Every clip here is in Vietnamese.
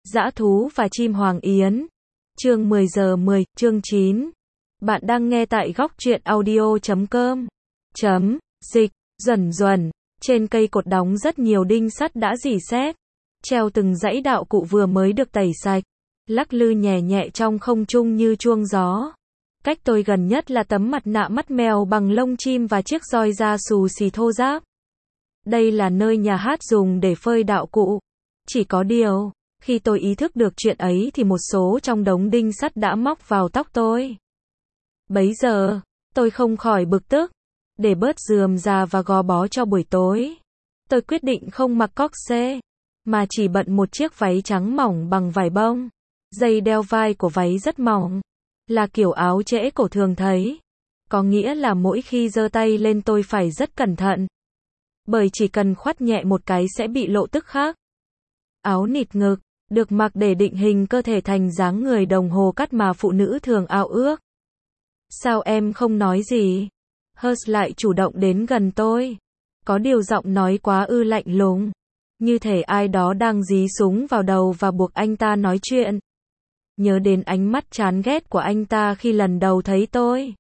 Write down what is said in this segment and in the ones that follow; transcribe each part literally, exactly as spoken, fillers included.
Dã thú và chim hoàng yến. Chương mười giờ mười, chương chín. Bạn đang nghe tại góc truyện audio chấm com. Chấm, dịch, duẩn duẩn. Trên cây cột đóng rất nhiều đinh sắt đã rỉ sét. Treo từng dãy đạo cụ vừa mới được tẩy sạch. Lắc lư nhẹ nhẹ trong không trung như chuông gió. Cách tôi gần nhất là tấm mặt nạ mắt mèo bằng lông chim và chiếc roi da xù xì thô ráp. Đây là nơi nhà hát dùng để phơi đạo cụ. Chỉ có điều, khi tôi ý thức được chuyện ấy thì một số trong đống đinh sắt đã móc vào tóc tôi. Bấy giờ, tôi không khỏi bực tức. Để bớt rườm rà và gò bó cho buổi tối, tôi quyết định không mặc corset, mà chỉ bận một chiếc váy trắng mỏng bằng vải bông. Dây đeo vai của váy rất mỏng, là kiểu áo trễ cổ thường thấy. Có nghĩa là mỗi khi giơ tay lên tôi phải rất cẩn thận. Bởi chỉ cần khoắt nhẹ một cái sẽ bị lộ tức khắc. Áo nịt ngực, được mặc để định hình cơ thể thành dáng người đồng hồ cắt mà phụ nữ thường ao ước. Sao em không nói gì? Hers lại chủ động đến gần tôi. Có điều giọng nói quá ư lạnh lùng. Như thể ai đó đang dí súng vào đầu và buộc anh ta nói chuyện. Nhớ đến ánh mắt chán ghét của anh ta khi lần đầu thấy tôi.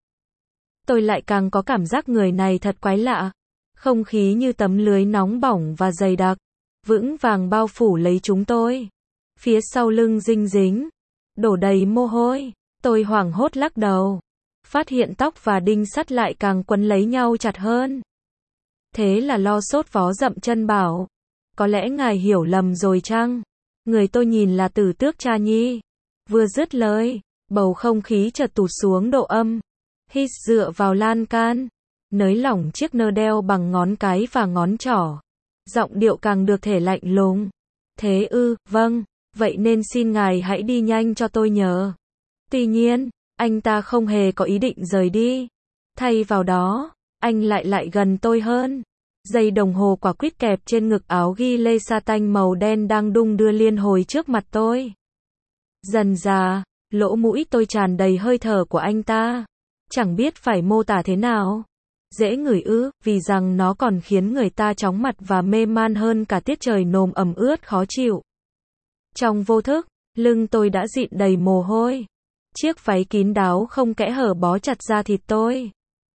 Tôi lại càng có cảm giác người này thật quái lạ. Không khí như tấm lưới nóng bỏng và dày đặc, vững vàng bao phủ lấy chúng tôi. Phía sau lưng dinh dính, đổ đầy mồ hôi. Tôi hoảng hốt lắc đầu. Phát hiện tóc và đinh sắt lại càng quấn lấy nhau chặt hơn. Thế là lo sốt vó dậm chân bảo. Có lẽ ngài hiểu lầm rồi chăng? Người tôi nhìn là Tử Tước cha nhi. Vừa dứt lời, bầu không khí chợt tụt xuống độ âm. Hít dựa vào lan can, nới lỏng chiếc nơ đeo bằng ngón cái và ngón trỏ. Giọng điệu càng được thể lạnh lùng. Thế ư, vâng, vậy nên xin ngài hãy đi nhanh cho tôi nhờ. Tuy nhiên, anh ta không hề có ý định rời đi. Thay vào đó, anh lại lại gần tôi hơn. Dây đồng hồ quả quýt kẹp trên ngực áo ghi lê sa tanh màu đen đang đung đưa liên hồi trước mặt tôi. Dần dà, lỗ mũi tôi tràn đầy hơi thở của anh ta. Chẳng biết phải mô tả thế nào. Dễ ngửi ư, vì rằng nó còn khiến người ta chóng mặt và mê man hơn cả tiết trời nồm ẩm ướt khó chịu. Trong vô thức, lưng tôi đã dịn đầy mồ hôi. Chiếc váy kín đáo không kẽ hở bó chặt da thịt tôi.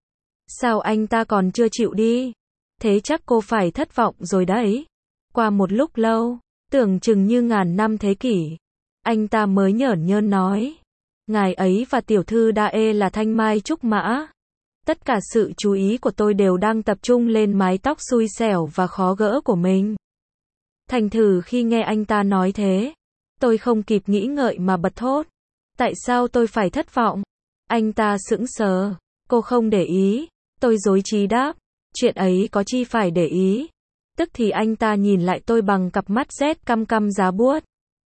Sao anh ta còn chưa chịu đi? Thế chắc cô phải thất vọng rồi đấy. Qua một lúc lâu, tưởng chừng như ngàn năm thế kỷ, anh ta mới nhởn nhơn nói. Ngài ấy và tiểu thư Dae là thanh mai trúc mã. Tất cả sự chú ý của tôi đều đang tập trung lên mái tóc xui xẻo và khó gỡ của mình. Thành thử khi nghe anh ta nói thế, tôi không kịp nghĩ ngợi mà bật thốt. Tại sao tôi phải thất vọng? Anh ta sững sờ. Cô không để ý. Tôi rối trí đáp. Chuyện ấy có chi phải để ý. Tức thì anh ta nhìn lại tôi bằng cặp mắt rét căm căm giá buốt.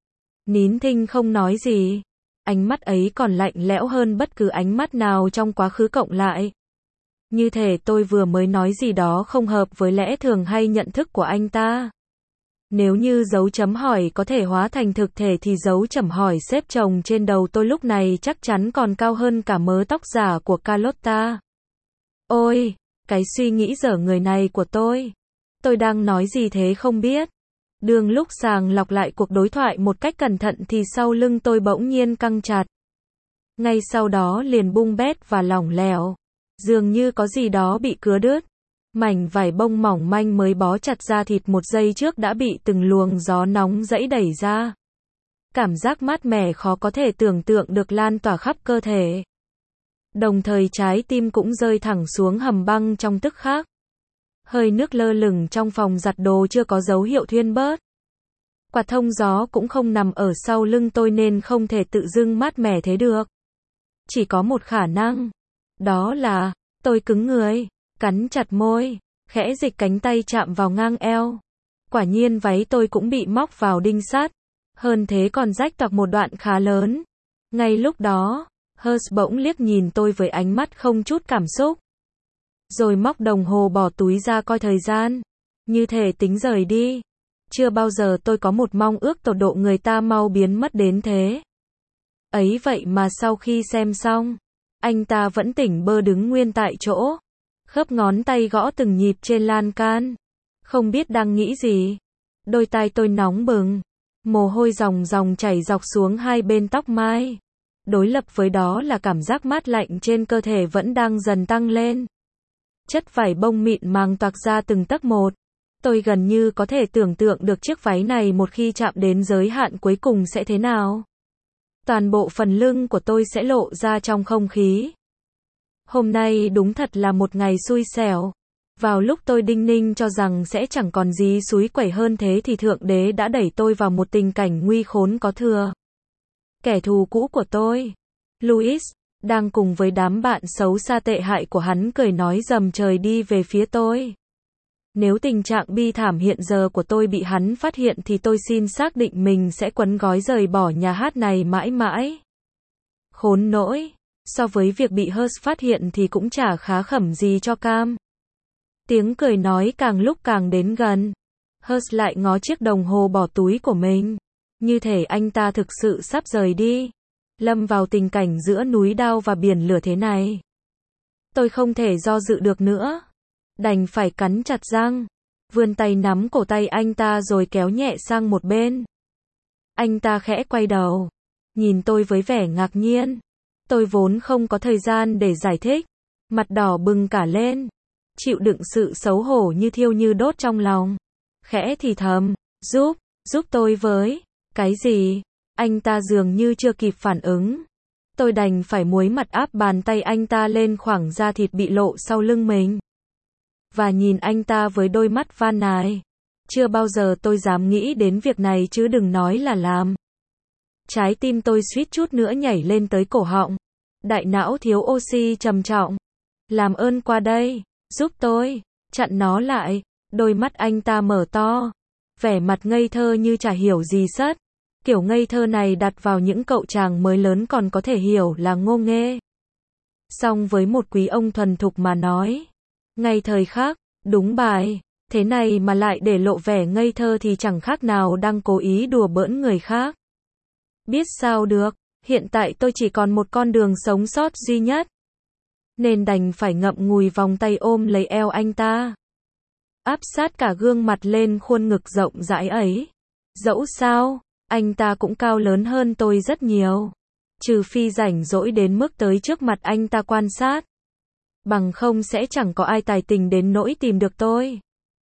Nín thinh không nói gì. Ánh mắt ấy còn lạnh lẽo hơn bất cứ ánh mắt nào trong quá khứ cộng lại. Như thể tôi vừa mới nói gì đó không hợp với lẽ thường hay nhận thức của anh ta. Nếu như dấu chấm hỏi có thể hóa thành thực thể thì dấu chấm hỏi xếp chồng trên đầu tôi lúc này chắc chắn còn cao hơn cả mớ tóc giả của Carlotta. Ôi, cái suy nghĩ dở người này của tôi. Tôi đang nói gì thế không biết. Đường lúc sàng lọc lại cuộc đối thoại một cách cẩn thận thì sau lưng tôi bỗng nhiên căng chặt. Ngay sau đó liền bung bét và lỏng lẻo. Dường như có gì đó bị cứa đứt. Mảnh vải bông mỏng manh mới bó chặt da thịt một giây trước đã bị từng luồng gió nóng dẫy đẩy ra. Cảm giác mát mẻ khó có thể tưởng tượng được lan tỏa khắp cơ thể. Đồng thời trái tim cũng rơi thẳng xuống hầm băng trong tức khắc. Hơi nước lơ lửng trong phòng giặt đồ chưa có dấu hiệu thuyên bớt. Quạt thông gió cũng không nằm ở sau lưng tôi nên không thể tự dưng mát mẻ thế được. Chỉ có một khả năng. Đó là, tôi cứng người. Cắn chặt môi, khẽ dịch cánh tay chạm vào ngang eo. Quả nhiên váy tôi cũng bị móc vào đinh sắt. Hơn thế còn rách toạc một đoạn khá lớn. Ngay lúc đó, Hers bỗng liếc nhìn tôi với ánh mắt không chút cảm xúc. Rồi móc đồng hồ bỏ túi ra coi thời gian. Như thể tính rời đi. Chưa bao giờ tôi có một mong ước tột độ người ta mau biến mất đến thế. Ấy vậy mà sau khi xem xong, anh ta vẫn tỉnh bơ đứng nguyên tại chỗ. Khớp ngón tay gõ từng nhịp trên lan can. Không biết đang nghĩ gì. Đôi tai tôi nóng bừng. Mồ hôi ròng ròng chảy dọc xuống hai bên tóc mai. Đối lập với đó là cảm giác mát lạnh trên cơ thể vẫn đang dần tăng lên. Chất vải bông mịn màng toạc ra từng tấc một. Tôi gần như có thể tưởng tượng được chiếc váy này một khi chạm đến giới hạn cuối cùng sẽ thế nào. Toàn bộ phần lưng của tôi sẽ lộ ra trong không khí. Hôm nay đúng thật là một ngày xui xẻo. Vào lúc tôi đinh ninh cho rằng sẽ chẳng còn gì xúi quẩy hơn thế thì Thượng Đế đã đẩy tôi vào một tình cảnh nguy khốn có thừa. Kẻ thù cũ của tôi, Louis, đang cùng với đám bạn xấu xa tệ hại của hắn cười nói rầm trời đi về phía tôi. Nếu tình trạng bi thảm hiện giờ của tôi bị hắn phát hiện thì tôi xin xác định mình sẽ quấn gói rời bỏ nhà hát này mãi mãi. Khốn nỗi, so với việc bị Hers phát hiện thì cũng chả khá khẩm gì cho Cam. Tiếng cười nói càng lúc càng đến gần. Hers lại ngó chiếc đồng hồ bỏ túi của mình. Như thể anh ta thực sự sắp rời đi. Lâm vào tình cảnh giữa núi đao và biển lửa thế này. Tôi không thể do dự được nữa. Đành phải cắn chặt răng. Vươn tay nắm cổ tay anh ta rồi kéo nhẹ sang một bên. Anh ta khẽ quay đầu. Nhìn tôi với vẻ ngạc nhiên. Tôi vốn không có thời gian để giải thích. Mặt đỏ bừng cả lên. Chịu đựng sự xấu hổ như thiêu như đốt trong lòng. Khẽ thì thầm. Giúp, giúp tôi với. Cái gì? Anh ta dường như chưa kịp phản ứng. Tôi đành phải muối mặt áp bàn tay anh ta lên khoảng da thịt bị lộ sau lưng mình. Và nhìn anh ta với đôi mắt van nài. Chưa bao giờ tôi dám nghĩ đến việc này chứ đừng nói là làm. Trái tim tôi suýt chút nữa nhảy lên tới cổ họng. Đại não thiếu oxy trầm trọng. Làm ơn qua đây, giúp tôi, chặn nó lại. Đôi mắt anh ta mở to. Vẻ mặt ngây thơ như chả hiểu gì sất. Kiểu ngây thơ này đặt vào những cậu chàng mới lớn còn có thể hiểu là ngô nghê. Song với một quý ông thuần thục mà nói. Ngay thời khắc, đúng bài, thế này mà lại để lộ vẻ ngây thơ thì chẳng khác nào đang cố ý đùa bỡn người khác. Biết sao được, hiện tại tôi chỉ còn một con đường sống sót duy nhất. Nên đành phải ngậm ngùi vòng tay ôm lấy eo anh ta. Áp sát cả gương mặt lên khuôn ngực rộng rãi ấy. Dẫu sao, anh ta cũng cao lớn hơn tôi rất nhiều. Trừ phi rảnh rỗi đến mức tới trước mặt anh ta quan sát. Bằng không sẽ chẳng có ai tài tình đến nỗi tìm được tôi.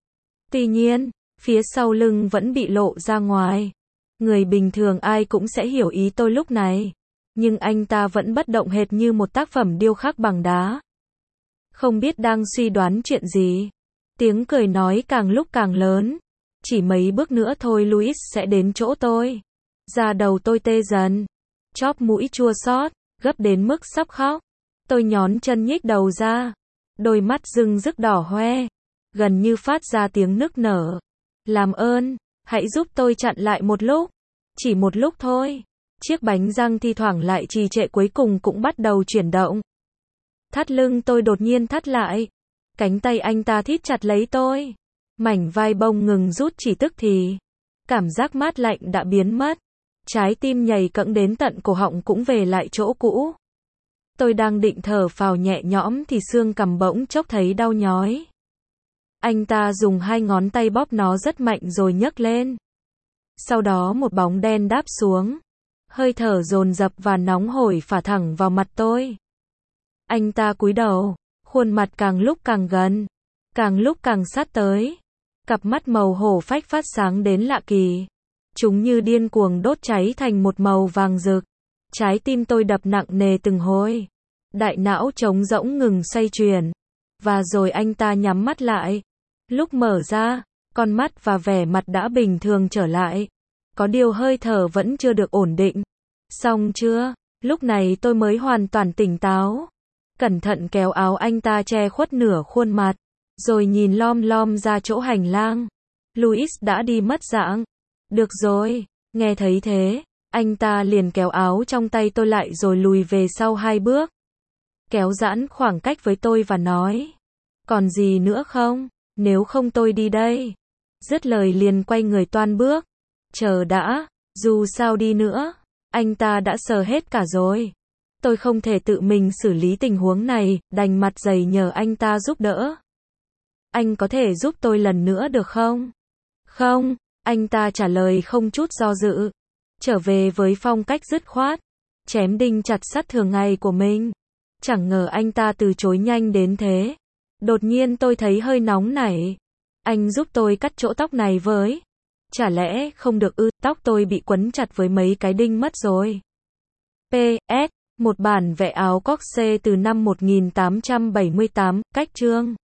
Tuy nhiên, phía sau lưng vẫn bị lộ ra ngoài. Người bình thường ai cũng sẽ hiểu ý tôi lúc này. Nhưng anh ta vẫn bất động hệt như một tác phẩm điêu khắc bằng đá. Không biết đang suy đoán chuyện gì. Tiếng cười nói càng lúc càng lớn. Chỉ mấy bước nữa thôi Louis sẽ đến chỗ tôi. Da đầu tôi tê dần. Chóp mũi chua xót, gấp đến mức sắp khóc. Tôi nhón chân nhích đầu ra. Đôi mắt rưng rức đỏ hoe. Gần như phát ra tiếng nức nở. Làm ơn, hãy giúp tôi chặn lại một lúc. Chỉ một lúc thôi. Chiếc bánh răng thi thoảng lại trì trệ cuối cùng cũng bắt đầu chuyển động. Thắt lưng tôi đột nhiên thắt lại. Cánh tay anh ta thít chặt lấy tôi. Mảnh vai bông ngừng rút chỉ tức thì. Cảm giác mát lạnh đã biến mất. Trái tim nhảy cẫng đến tận cổ họng cũng về lại chỗ cũ. Tôi đang định thở phào nhẹ nhõm thì xương cằm bỗng chốc thấy đau nhói. Anh ta dùng hai ngón tay bóp nó rất mạnh rồi nhấc lên. Sau đó một bóng đen đáp xuống. Hơi thở dồn dập và nóng hổi phả thẳng vào mặt tôi. Anh ta cúi đầu, khuôn mặt càng lúc càng gần, càng lúc càng sát tới. Cặp mắt màu hổ phách phát sáng đến lạ kỳ. Chúng như điên cuồng đốt cháy thành một màu vàng rực. Trái tim tôi đập nặng nề từng hồi. Đại não trống rỗng ngừng xoay chuyển. Và rồi anh ta nhắm mắt lại. Lúc mở ra, con mắt và vẻ mặt đã bình thường trở lại. Có điều hơi thở vẫn chưa được ổn định. Xong chưa? Lúc này tôi mới hoàn toàn tỉnh táo. Cẩn thận kéo áo anh ta che khuất nửa khuôn mặt. Rồi nhìn lom lom ra chỗ hành lang. Louis đã đi mất dạng. Được rồi, nghe thấy thế. Anh ta liền kéo áo trong tay tôi lại rồi lùi về sau hai bước. Kéo giãn khoảng cách với tôi và nói. Còn gì nữa không? Nếu không tôi đi đây. Dứt lời liền quay người toan bước. Chờ đã, dù sao đi nữa. Anh ta đã sờ hết cả rồi. Tôi không thể tự mình xử lý tình huống này, đành mặt dày nhờ anh ta giúp đỡ. Anh có thể giúp tôi lần nữa được không? Không, Anh ta trả lời không chút do dự. Trở về với phong cách dứt khoát. Chém đinh chặt sắt thường ngày của mình. Chẳng ngờ anh ta từ chối nhanh đến thế. Đột nhiên tôi thấy hơi nóng nảy. Anh giúp tôi cắt chỗ tóc này với. Chả lẽ không được ư, tóc tôi bị quấn chặt với mấy cái đinh mất rồi. pê ét. Một bản vẽ áo corsé từ năm một nghìn tám trăm bảy mươi tám, cách chương.